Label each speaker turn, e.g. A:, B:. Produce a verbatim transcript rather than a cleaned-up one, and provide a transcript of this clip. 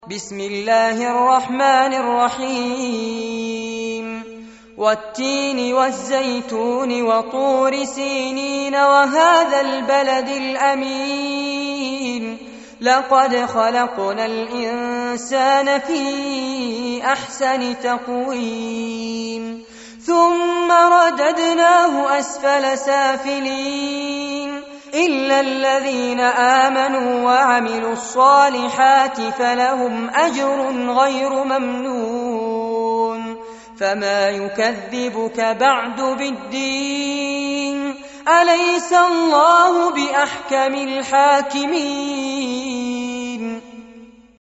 A: بسم الله الرحمن الرحيم والتين والزيتون وطور سينين وهذا البلد الأمين لقد خلقنا الإنسان في أحسن تقويم ثم رددناه أسفل سافلين إلا الذين آمنوا وعملوا الصالحات فلهم أجر غير ممنون فما يكذبك بعد بالدين أليس الله بأحكم الحاكمين